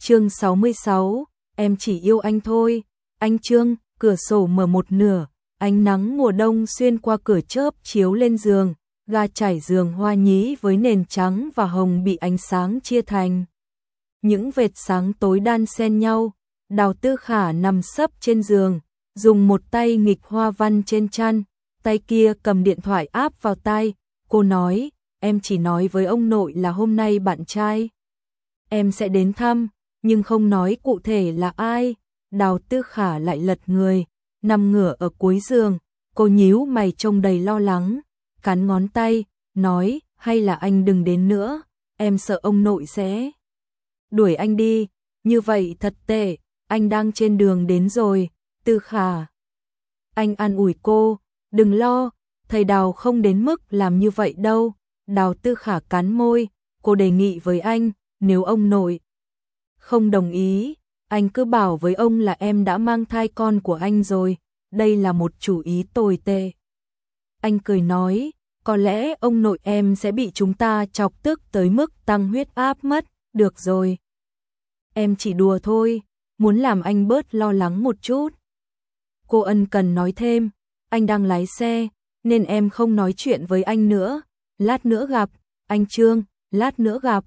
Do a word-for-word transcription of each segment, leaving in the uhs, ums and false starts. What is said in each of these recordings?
Chương sáu mươi sáu, em chỉ yêu anh thôi. Anh Trương, cửa sổ mở một nửa, ánh nắng mùa đông xuyên qua cửa chớp chiếu lên giường, ga trải giường hoa nhí với nền trắng và hồng bị ánh sáng chia thành những vệt sáng tối đan xen nhau. Đào Tư Khả nằm sấp trên giường, dùng một tay nghịch hoa văn trên chăn, tay kia cầm điện thoại áp vào tai. Cô nói, em chỉ nói với ông nội là hôm nay bạn trai em sẽ đến thăm, nhưng không nói cụ thể là ai. Đào Tư Khả lại lật người, nằm ngửa ở cuối giường, cô nhíu mày trông đầy lo lắng, cắn ngón tay, nói, hay là anh đừng đến nữa, em sợ ông nội sẽ đuổi anh đi, như vậy thật tệ, anh đang trên đường đến rồi. Tư Khả, anh an ủi cô, đừng lo, thầy Đào không đến mức làm như vậy đâu. Đào Tư Khả cắn môi, cô đề nghị với anh, nếu ông nội không đồng ý, anh cứ bảo với ông là em đã mang thai con của anh rồi, đây là một chủ ý tồi tệ. Anh cười nói, có lẽ ông nội em sẽ bị chúng ta chọc tức tới mức tăng huyết áp mất. Được rồi, em chỉ đùa thôi, muốn làm anh bớt lo lắng một chút. Cô ân cần nói thêm, anh đang lái xe, nên em không nói chuyện với anh nữa, lát nữa gặp, anh Trương, lát nữa gặp.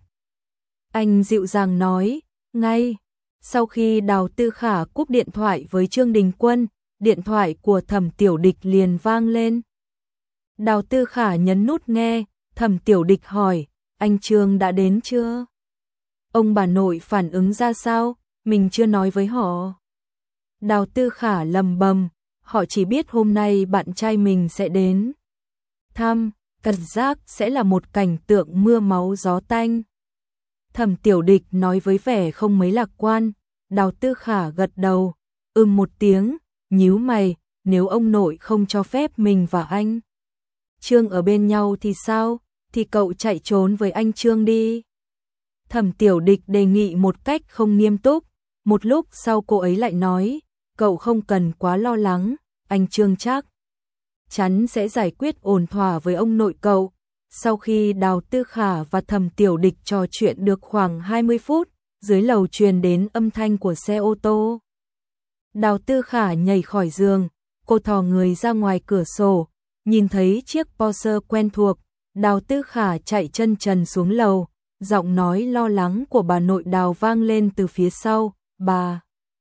Anh dịu dàng nói, ngay. Sau khi Đào Tư Khả cúp điện thoại với Trương Đình Quân, điện thoại của Thẩm Tiểu Địch liền vang lên. Đào Tư Khả nhấn nút nghe, Thẩm Tiểu Địch hỏi, anh Trương đã đến chưa? Ông bà nội phản ứng ra sao? Mình chưa nói với họ. Đào Tư Khả lầm bầm, họ chỉ biết hôm nay bạn trai mình sẽ đến thăm, cảm giác sẽ là một cảnh tượng mưa máu gió tanh. Thẩm Tiểu Địch nói với vẻ không mấy lạc quan. Đào Tư Khả gật đầu, ừm một tiếng, nhíu mày, nếu ông nội không cho phép mình và anh Trương ở bên nhau thì sao? Thì cậu chạy trốn với anh Trương đi. Thẩm Tiểu Địch đề nghị một cách không nghiêm túc. Một lúc sau cô ấy lại nói, cậu không cần quá lo lắng, anh Trương chắc chắn sẽ giải quyết ổn thỏa với ông nội cậu. Sau khi Đào Tư Khả và Thẩm Tiểu Địch trò chuyện được khoảng hai mươi phút, dưới lầu truyền đến âm thanh của xe ô tô. Đào Tư Khả nhảy khỏi giường, cô thò người ra ngoài cửa sổ, nhìn thấy chiếc Porsche quen thuộc. Đào Tư Khả chạy chân trần xuống lầu, giọng nói lo lắng của bà nội Đào vang lên từ phía sau. Bà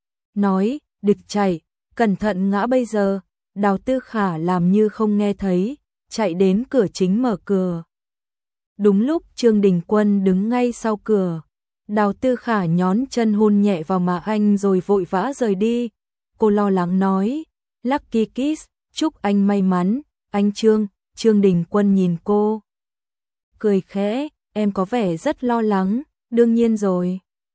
nói, Địch chạy, cẩn thận ngã bây giờ. Đào Tư Khả làm như không nghe thấy, chạy đến cửa chính mở cửa. Đúng lúc Trương Đình Quân đứng ngay sau cửa, Đào Tư Khả nhón chân hôn nhẹ vào má anh rồi vội vã rời đi. Cô lo lắng nói, Lucky Kiss, chúc anh may mắn, anh Trương. Trương Đình Quân nhìn cô, cười khẽ, em có vẻ rất lo lắng, đương nhiên rồi.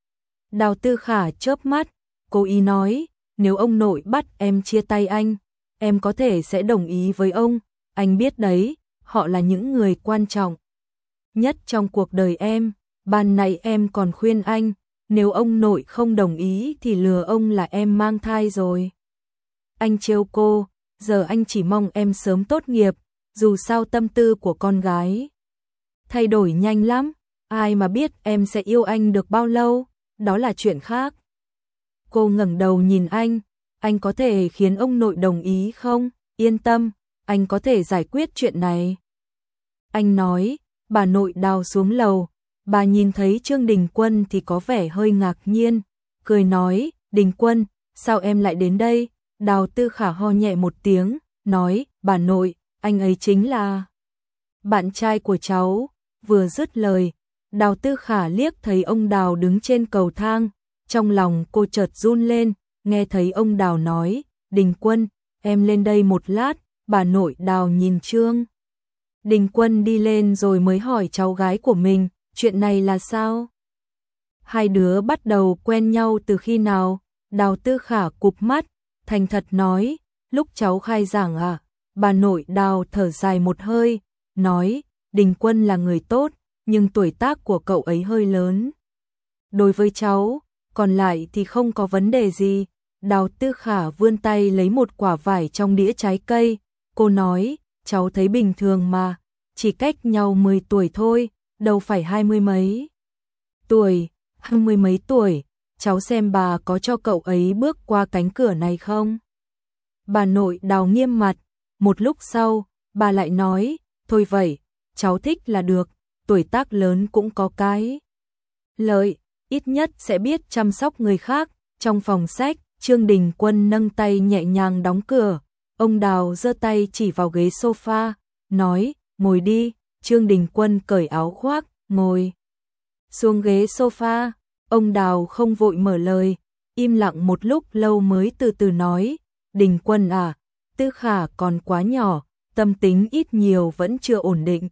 Đào Tư Khả chớp mắt, cố ý nói, nếu ông nội bắt em chia tay anh, em có thể sẽ đồng ý với ông, anh biết đấy, họ là những người quan trọng nhất trong cuộc đời em. Ban nãy em còn khuyên anh, nếu ông nội không đồng ý thì lừa ông là em mang thai rồi. Anh trêu cô, giờ anh chỉ mong em sớm tốt nghiệp, dù sao tâm tư của con gái thay đổi nhanh lắm, ai mà biết em sẽ yêu anh được bao lâu, đó là chuyện khác. Cô ngẩng đầu nhìn anh, anh có thể khiến ông nội đồng ý không? Yên tâm, anh có thể giải quyết chuyện này. Anh nói. Bà nội Đào xuống lầu, bà nhìn thấy Trương Đình Quân thì có vẻ hơi ngạc nhiên, cười nói, Đình Quân, sao em lại đến đây? Đào Tư Khả ho nhẹ một tiếng, nói, bà nội, anh ấy chính là bạn trai của cháu. Vừa dứt lời, Đào Tư Khả liếc thấy ông Đào đứng trên cầu thang, trong lòng cô chợt run lên, nghe thấy ông Đào nói, Đình Quân, em lên đây một lát. Bà nội Đào nhìn Trương Đình Quân đi lên rồi mới hỏi cháu gái của mình, chuyện này là sao? Hai đứa bắt đầu quen nhau từ khi nào? Đào Tư Khả cụp mắt, thành thật nói, lúc cháu khai giảng à? Bà nội Đào thở dài một hơi, nói, Đình Quân là người tốt, nhưng tuổi tác của cậu ấy hơi lớn đối với cháu, còn lại thì không có vấn đề gì. Đào Tư Khả vươn tay lấy một quả vải trong đĩa trái cây, cô nói, cháu thấy bình thường mà, chỉ cách nhau mười tuổi thôi, đâu phải hai mươi mấy tuổi, hai mươi mấy tuổi. cháu xem bà có cho cậu ấy bước qua cánh cửa này không? Bà nội Đào nghiêm mặt, một lúc sau, bà lại nói, thôi vậy, cháu thích là được, tuổi tác lớn cũng có cái lợi, ít nhất sẽ biết chăm sóc người khác. Trong phòng sách, Trương Đình Quân nâng tay nhẹ nhàng đóng cửa, ông Đào giơ tay chỉ vào ghế sofa, nói, ngồi đi. Trương Đình Quân cởi áo khoác, ngồi xuống ghế sofa, ông Đào không vội mở lời, im lặng một lúc lâu mới từ từ nói, Đình Quân à, Tư Khả còn quá nhỏ, tâm tính ít nhiều vẫn chưa ổn định.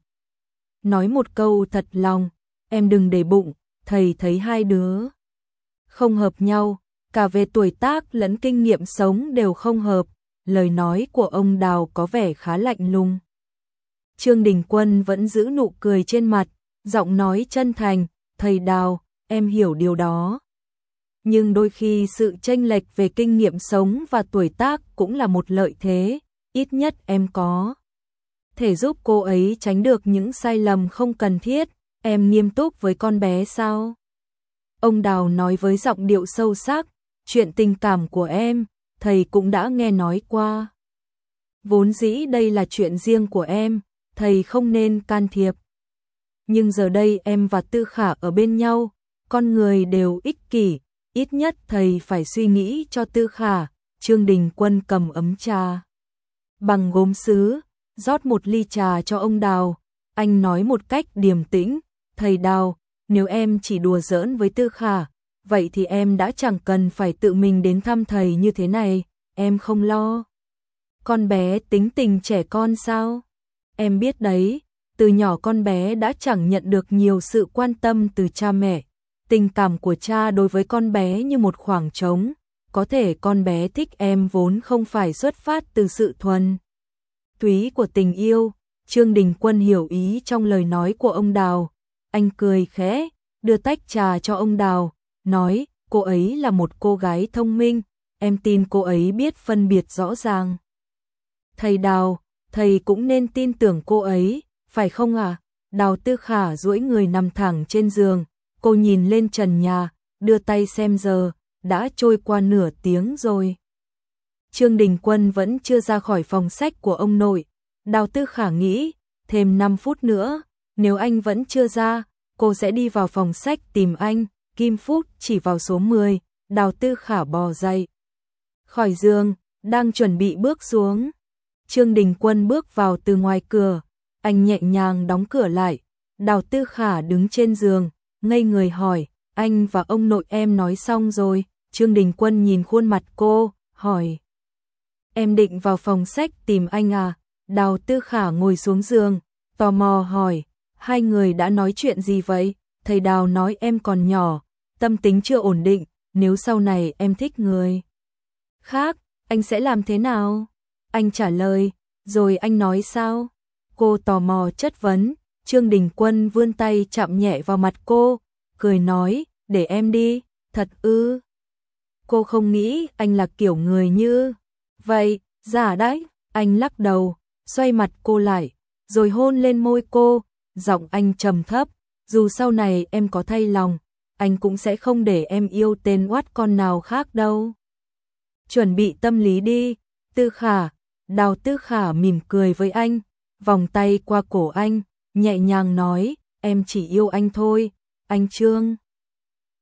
Nói một câu thật lòng, em đừng để bụng, thầy thấy hai đứa không hợp nhau, cả về tuổi tác lẫn kinh nghiệm sống đều không hợp. Lời nói của ông Đào có vẻ khá lạnh lùng. Trương Đình Quân vẫn giữ nụ cười trên mặt, giọng nói chân thành, thầy Đào, em hiểu điều đó. Nhưng đôi khi sự chênh lệch về kinh nghiệm sống và tuổi tác cũng là một lợi thế, ít nhất em có thể giúp cô ấy tránh được những sai lầm không cần thiết. Em nghiêm túc với con bé sao? Ông Đào nói với giọng điệu sâu sắc, chuyện tình cảm của em, thầy cũng đã nghe nói qua. Vốn dĩ đây là chuyện riêng của em, thầy không nên can thiệp. Nhưng giờ đây em và Tư Khả ở bên nhau, con người đều ích kỷ, ít nhất thầy phải suy nghĩ cho Tư Khả. Trương Đình Quân cầm ấm trà bằng gốm sứ, rót một ly trà cho ông Đào, anh nói một cách điềm tĩnh, thầy Đào, nếu em chỉ đùa giỡn với Tư Khả, vậy thì em đã chẳng cần phải tự mình đến thăm thầy như thế này, em không lo. Con bé tính tình trẻ con sao? Em biết đấy, từ nhỏ con bé đã chẳng nhận được nhiều sự quan tâm từ cha mẹ. Tình cảm của cha đối với con bé như một khoảng trống, có thể con bé thích em vốn không phải xuất phát từ sự thuần túy của tình yêu. Trương Đình Quân hiểu ý trong lời nói của ông Đào, anh cười khẽ, đưa tách trà cho ông Đào, nói, cô ấy là một cô gái thông minh, em tin cô ấy biết phân biệt rõ ràng. Thầy Đào, thầy cũng nên tin tưởng cô ấy, phải không à? Đào Tư Khả duỗi người nằm thẳng trên giường, cô nhìn lên trần nhà, đưa tay xem giờ, đã trôi qua nửa tiếng rồi. Trương Đình Quân vẫn chưa ra khỏi phòng sách của ông nội. Đào Tư Khả nghĩ, thêm năm phút nữa, nếu anh vẫn chưa ra, cô sẽ đi vào phòng sách tìm anh. Kim Phúc chỉ vào số mười, Đào Tư Khả bò dậy khỏi giường, đang chuẩn bị bước xuống. Trương Đình Quân bước vào từ ngoài cửa, anh nhẹ nhàng đóng cửa lại. Đào Tư Khả đứng trên giường, ngây người hỏi, anh và ông nội em nói xong rồi? Trương Đình Quân nhìn khuôn mặt cô, hỏi, em định vào phòng sách tìm anh à? Đào Tư Khả ngồi xuống giường, tò mò hỏi, hai người đã nói chuyện gì vậy? Thầy Đào nói em còn nhỏ, tâm tính chưa ổn định, nếu sau này em thích người khác, anh sẽ làm thế nào? Anh trả lời, rồi anh nói sao? Cô tò mò chất vấn. Trương Đình Quân vươn tay chạm nhẹ vào mặt cô, cười nói, để em đi. Thật ư? Cô không nghĩ anh là kiểu người như vậy, giả đấy. Anh lắc đầu, xoay mặt cô lại, rồi hôn lên môi cô, giọng anh trầm thấp, dù sau này em có thay lòng, anh cũng sẽ không để em yêu tên oát con nào khác đâu. Chuẩn bị tâm lý đi, Tư Khả. Đào Tư Khả mỉm cười với anh, vòng tay qua cổ anh, nhẹ nhàng nói, em chỉ yêu anh thôi, anh Trương.